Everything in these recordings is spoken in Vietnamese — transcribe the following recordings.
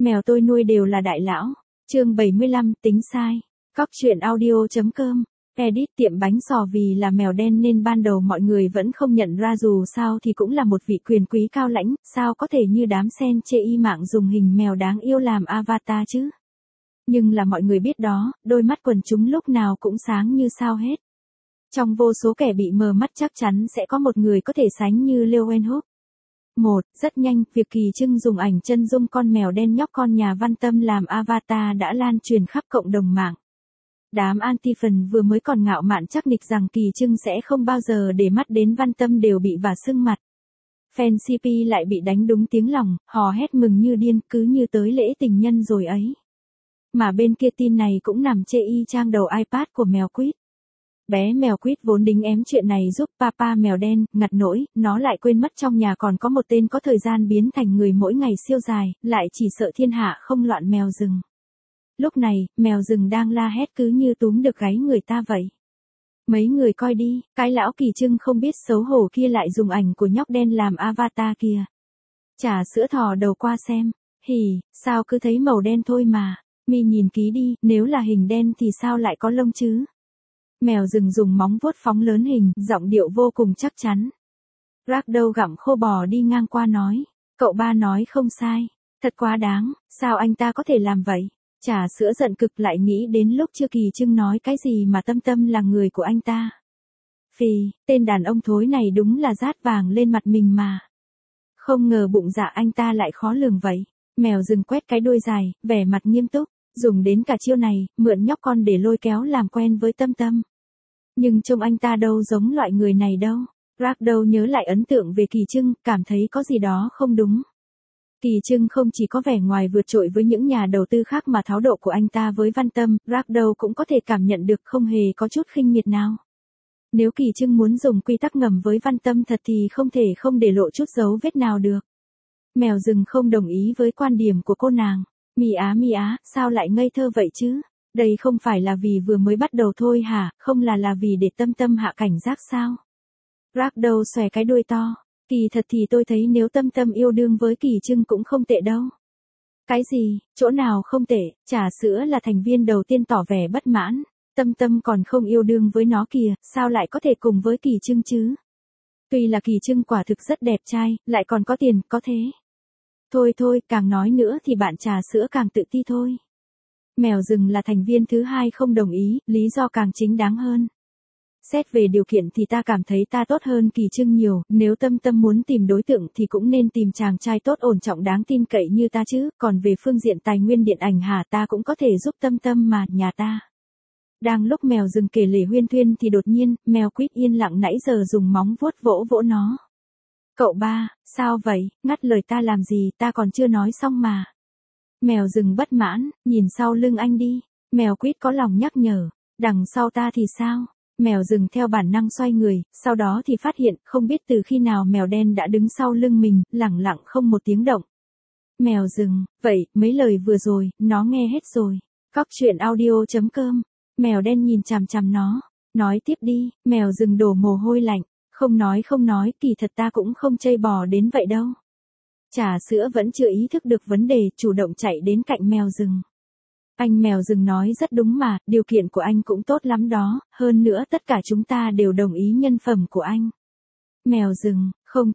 Mèo tôi nuôi đều là đại lão. Chương 75, tính sai. Cóc truyện audio.com. Edit tiệm bánh sò vì là mèo đen nên ban đầu mọi người vẫn không nhận ra, dù sao thì cũng là một vị quyền quý cao lãnh, sao có thể như đám sen chê y mạng dùng hình mèo đáng yêu làm avatar chứ. Nhưng là mọi người biết đó, đôi mắt quần chúng lúc nào cũng sáng như sao hết. Trong vô số kẻ bị mờ mắt chắc chắn sẽ có một người có thể sánh như Leo Wenhoop. Rất nhanh, việc Kỳ Trưng dùng ảnh chân dung con mèo đen nhóc con nhà Văn Tâm làm avatar đã lan truyền khắp cộng đồng mạng. Đám anti-fan vừa mới còn ngạo mạn chắc nịch rằng Kỳ Trưng sẽ không bao giờ để mắt đến Văn Tâm đều bị vả sưng mặt. Fan CP lại bị đánh đúng tiếng lòng, hò hét mừng như điên, cứ như tới lễ tình nhân rồi ấy. Mà bên kia tin này cũng nằm chê y chang đầu iPad của mèo Quýt. Bé mèo Quýt vốn đính ém chuyện này giúp papa mèo đen, ngặt nỗi, nó lại quên mất trong nhà còn có một tên có thời gian biến thành người mỗi ngày siêu dài, lại chỉ sợ thiên hạ không loạn mèo rừng. Lúc này, mèo rừng đang la hét cứ như túm được gáy người ta vậy. Mấy người coi đi, cái lão Kỳ Trưng không biết xấu hổ kia lại dùng ảnh của nhóc đen làm avatar kìa. Trà sữa thò đầu qua xem. Hì, sao cứ thấy màu đen thôi mà. Mi nhìn kỹ đi, nếu là hình đen thì sao lại có lông chứ? Mèo rừng dùng móng vuốt phóng lớn hình, giọng điệu vô cùng chắc chắn. Ragdoll gặm khô bò đi ngang qua nói. Cậu ba nói không sai. Thật quá đáng, sao anh ta có thể làm vậy? Trà sữa giận cực lại nghĩ đến lúc chưa Kỳ Trưng nói cái gì mà Tâm Tâm là người của anh ta. Phì, tên đàn ông thối này đúng là rát vàng lên mặt mình mà. Không ngờ bụng dạ anh ta lại khó lường vậy. Mèo rừng quét cái đuôi dài, vẻ mặt nghiêm túc, dùng đến cả chiêu này, mượn nhóc con để lôi kéo làm quen với Tâm Tâm. Nhưng trông anh ta đâu giống loại người này đâu. Ragdoll nhớ lại ấn tượng về Kỳ Trưng, cảm thấy có gì đó không đúng. Kỳ Trưng không chỉ có vẻ ngoài vượt trội với những nhà đầu tư khác mà thái độ của anh ta với Văn Tâm, Ragdoll cũng có thể cảm nhận được không hề có chút khinh miệt nào. Nếu Kỳ Trưng muốn dùng quy tắc ngầm với Văn Tâm thật thì không thể không để lộ chút dấu vết nào được. Mèo rừng không đồng ý với quan điểm của cô nàng. Mi á, sao lại ngây thơ vậy chứ? Đây không phải là vì vừa mới bắt đầu thôi hả, không là vì để Tâm Tâm hạ cảnh giác sao? Ragdoll xòe cái đuôi to. Kỳ thật thì tôi thấy nếu Tâm Tâm yêu đương với Kỳ Trưng cũng không tệ đâu. Cái gì, chỗ nào không tệ? Trà sữa là thành viên đầu tiên tỏ vẻ bất mãn. Tâm Tâm còn không yêu đương với nó kìa, sao lại có thể cùng với Kỳ Trưng chứ? Tuy là Kỳ Trưng quả thực rất đẹp trai, lại còn có tiền, có thế. Thôi, càng nói nữa thì bạn trà sữa càng tự ti thôi. Mèo rừng là thành viên thứ hai không đồng ý, lý do càng chính đáng hơn. Xét về điều kiện thì ta cảm thấy ta tốt hơn Kỳ Trưng nhiều, nếu Tâm Tâm muốn tìm đối tượng thì cũng nên tìm chàng trai tốt ổn trọng đáng tin cậy như ta chứ, còn về phương diện tài nguyên điện ảnh hả, ta cũng có thể giúp Tâm Tâm mà, nhà ta. Đang lúc mèo rừng kể lể huyên thuyên thì đột nhiên, mèo Quýt yên lặng nãy giờ dùng móng vuốt vỗ nó. Cậu ba, sao vậy, ngắt lời ta làm gì, ta còn chưa nói xong mà. Mèo rừng bất mãn, nhìn sau lưng anh đi. Mèo Quýt có lòng nhắc nhở, đằng sau ta thì sao? Mèo rừng theo bản năng xoay người, sau đó thì phát hiện, không biết từ khi nào mèo đen đã đứng sau lưng mình, lẳng lặng không một tiếng động. Mèo rừng, vậy, mấy lời vừa rồi, nó nghe hết rồi. Cóc truyện audio.com. Mèo đen nhìn chằm chằm nó. Nói tiếp đi, mèo rừng đổ mồ hôi lạnh. Không nói, kỳ thật ta cũng không chây bò đến vậy đâu. Trà sữa vẫn chưa ý thức được vấn đề, chủ động chạy đến cạnh mèo rừng. Anh mèo rừng nói rất đúng mà, điều kiện của anh cũng tốt lắm đó, hơn nữa tất cả chúng ta đều đồng ý nhân phẩm của anh. Mèo rừng, không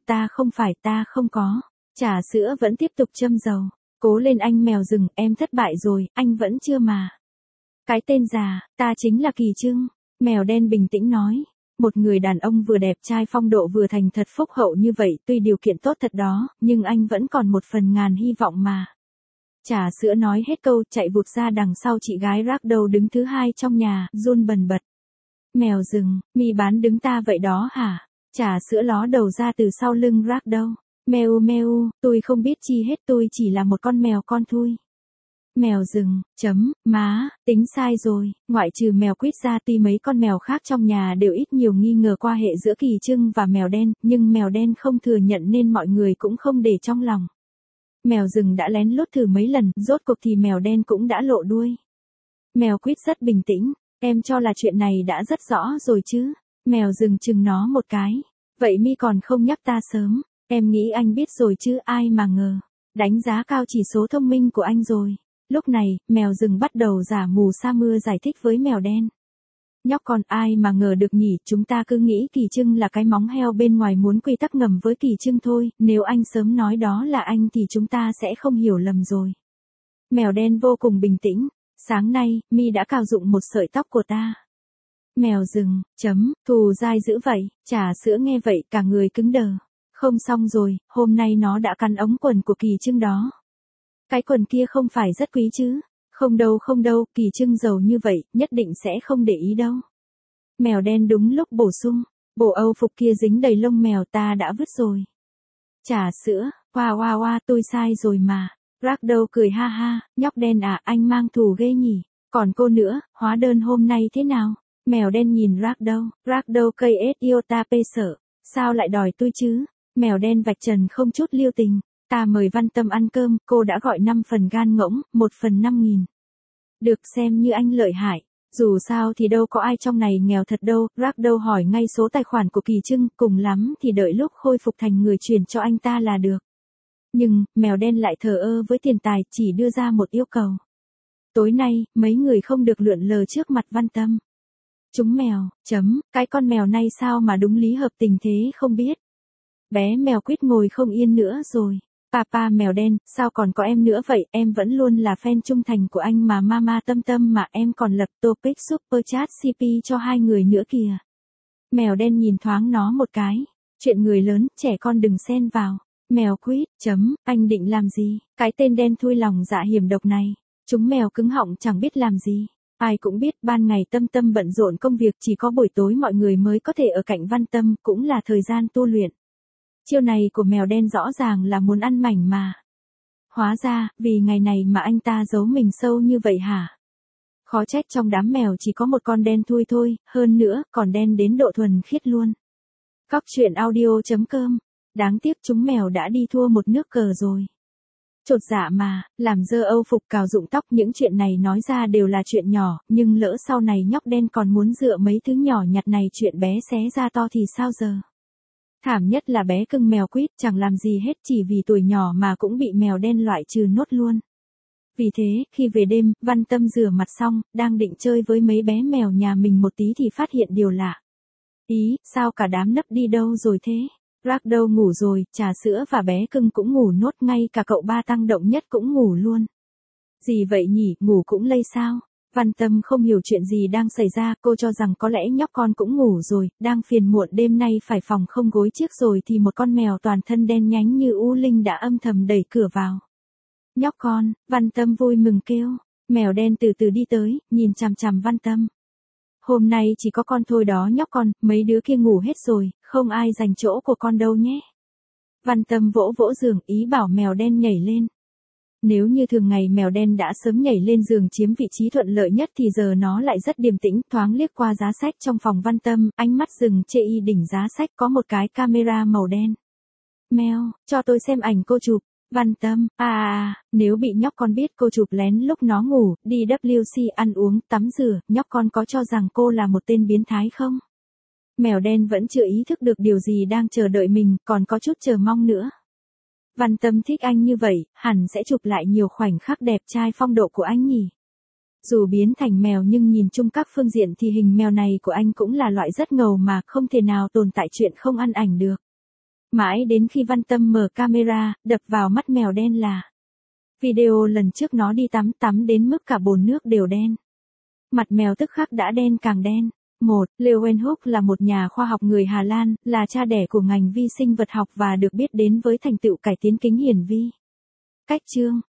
ta không có. Trà sữa vẫn tiếp tục châm dầu. Cố lên anh mèo rừng, em thất bại rồi, anh vẫn chưa mà. Cái tên già, ta chính là Kỳ Trưng. Mèo đen bình tĩnh nói. Một người đàn ông vừa đẹp trai phong độ vừa thành thật phúc hậu như vậy, tuy điều kiện tốt thật đó, nhưng anh vẫn còn một phần ngàn hy vọng mà. Trà sữa nói hết câu, chạy vụt ra đằng sau chị gái Ragdoll đứng thứ hai trong nhà, run bần bật. Mèo rừng, mi bán đứng ta vậy đó hả? Trà sữa ló đầu ra từ sau lưng Ragdoll. Meo, tôi không biết chi hết, tôi chỉ là một con mèo con thui. Mèo rừng, má, tính sai rồi, ngoại trừ mèo Quýt ra tuy mấy con mèo khác trong nhà đều ít nhiều nghi ngờ qua hệ giữa Kỳ Trưng và mèo đen, nhưng mèo đen không thừa nhận nên mọi người cũng không để trong lòng. Mèo rừng đã lén lút thử mấy lần, rốt cuộc thì mèo đen cũng đã lộ đuôi. Mèo Quýt rất bình tĩnh, em cho là chuyện này đã rất rõ rồi chứ. Mèo rừng chừng nó một cái. Vậy mi còn không nhắc ta sớm, em nghĩ anh biết rồi chứ ai mà ngờ. Đánh giá cao chỉ số thông minh của anh rồi. Lúc này, mèo rừng bắt đầu giả mù sa mưa giải thích với mèo đen. Nhóc con, ai mà ngờ được nhỉ, chúng ta cứ nghĩ Kỳ Trưng là cái móng heo bên ngoài muốn quy tắc ngầm với Kỳ Trưng thôi, nếu anh sớm nói đó là anh thì chúng ta sẽ không hiểu lầm rồi. Mèo đen vô cùng bình tĩnh. Sáng nay, Mi đã cào rụng một sợi tóc của ta. Mèo rừng, thù dai dữ vậy, trà sữa nghe vậy cả người cứng đờ. Không xong rồi, hôm nay nó đã cắn ống quần của Kỳ Trưng đó. Cái quần kia không phải rất quý chứ? Không đâu, Kỳ Trưng giàu như vậy, nhất định sẽ không để ý đâu. Mèo đen đúng lúc bổ sung, bộ âu phục kia dính đầy lông mèo ta đã vứt rồi. Trà sữa, hoa, tôi sai rồi mà. Ragdoll cười ha ha, nhóc đen à, anh mang thù ghê nhỉ. Còn cô nữa, hóa đơn hôm nay thế nào? Mèo đen nhìn Ragdoll cây ết iota pê sợ. Sao lại đòi tôi chứ? Mèo đen vạch trần không chút lưu tình. Ta mời Văn Tâm ăn cơm, cô đã gọi 5 phần gan ngỗng, 1 phần 5.000. Được xem như anh lợi hại. Dù sao thì đâu có ai trong này nghèo thật đâu. Ragdoll hỏi ngay số tài khoản của Kỳ Trưng, cùng lắm thì đợi lúc khôi phục thành người chuyển cho anh ta là được. Nhưng, mèo đen lại thờ ơ với tiền tài, chỉ đưa ra một yêu cầu. Tối nay, mấy người không được lượn lờ trước mặt Văn Tâm. Chúng mèo, cái con mèo này sao mà đúng lý hợp tình thế không biết. Bé mèo quýt ngồi không yên nữa rồi. Papa mèo đen, sao còn có em nữa vậy, em vẫn luôn là fan trung thành của anh mà Mama Tâm mà em còn lập topic super chat CP cho hai người nữa kìa. Mèo đen nhìn thoáng nó một cái. Chuyện người lớn, trẻ con đừng xen vào. Mèo quýt, anh định làm gì? Cái tên đen thui lòng dạ hiểm độc này. Chúng mèo cứng họng chẳng biết làm gì. Ai cũng biết ban ngày Tâm bận rộn công việc, chỉ có buổi tối mọi người mới có thể ở cạnh Văn Tâm, cũng là thời gian tu luyện. Chiêu này của mèo đen rõ ràng là muốn ăn mảnh mà. Hóa ra, vì ngày này mà anh ta giấu mình sâu như vậy hả? Khó trách trong đám mèo chỉ có một con đen thui thôi, hơn nữa, còn đen đến độ thuần khiết luôn. Cóc truyện audio.com. Đáng tiếc chúng mèo đã đi thua một nước cờ rồi. Chột dạ mà, làm dơ âu phục cào rụng tóc, những chuyện này nói ra đều là chuyện nhỏ, nhưng lỡ sau này nhóc đen còn muốn dựa mấy thứ nhỏ nhặt này chuyện bé xé ra to thì sao giờ? Thảm nhất là bé cưng mèo quýt chẳng làm gì hết chỉ vì tuổi nhỏ mà cũng bị mèo đen loại trừ nốt luôn. Vì thế, khi về đêm, Văn Tâm rửa mặt xong, đang định chơi với mấy bé mèo nhà mình một tí thì phát hiện điều lạ. Ý, sao cả đám nấp đi đâu rồi thế? Ragdoll ngủ rồi, trà sữa và bé cưng cũng ngủ nốt, ngay cả cậu ba tăng động nhất cũng ngủ luôn. Gì vậy nhỉ, ngủ cũng lây sao? Văn Tâm không hiểu chuyện gì đang xảy ra, cô cho rằng có lẽ nhóc con cũng ngủ rồi, đang phiền muộn đêm nay phải phòng không gối chiếc rồi thì một con mèo toàn thân đen nhánh như u linh đã âm thầm đẩy cửa vào. Nhóc con, Văn Tâm vui mừng kêu. Mèo đen từ từ đi tới, nhìn chằm chằm Văn Tâm. Hôm nay chỉ có con thôi đó nhóc con, mấy đứa kia ngủ hết rồi, không ai giành chỗ của con đâu nhé. Văn Tâm vỗ vỗ giường, ý bảo mèo đen nhảy lên. Nếu như thường ngày mèo đen đã sớm nhảy lên giường chiếm vị trí thuận lợi nhất thì giờ nó lại rất điềm tĩnh, thoáng liếc qua giá sách trong phòng Văn Tâm, ánh mắt dừng chê y đỉnh giá sách có một cái camera màu đen. Mèo, cho tôi xem ảnh cô chụp. Văn Tâm, nếu bị nhóc con biết cô chụp lén lúc nó ngủ, đi WC ăn uống, tắm rửa, nhóc con có cho rằng cô là một tên biến thái không? Mèo đen vẫn chưa ý thức được điều gì đang chờ đợi mình, còn có chút chờ mong nữa. Văn Tâm thích anh như vậy, hẳn sẽ chụp lại nhiều khoảnh khắc đẹp trai phong độ của anh nhỉ. Dù biến thành mèo nhưng nhìn chung các phương diện thì hình mèo này của anh cũng là loại rất ngầu mà không thể nào tồn tại chuyện không ăn ảnh được. Mãi đến khi Văn Tâm mở camera, đập vào mắt mèo đen là video lần trước nó đi tắm đến mức cả bồn nước đều đen. Mặt mèo tức khắc đã đen càng đen. Leeuwenhoek là một nhà khoa học người Hà Lan, là cha đẻ của ngành vi sinh vật học và được biết đến với thành tựu cải tiến kính hiển vi. Cách chương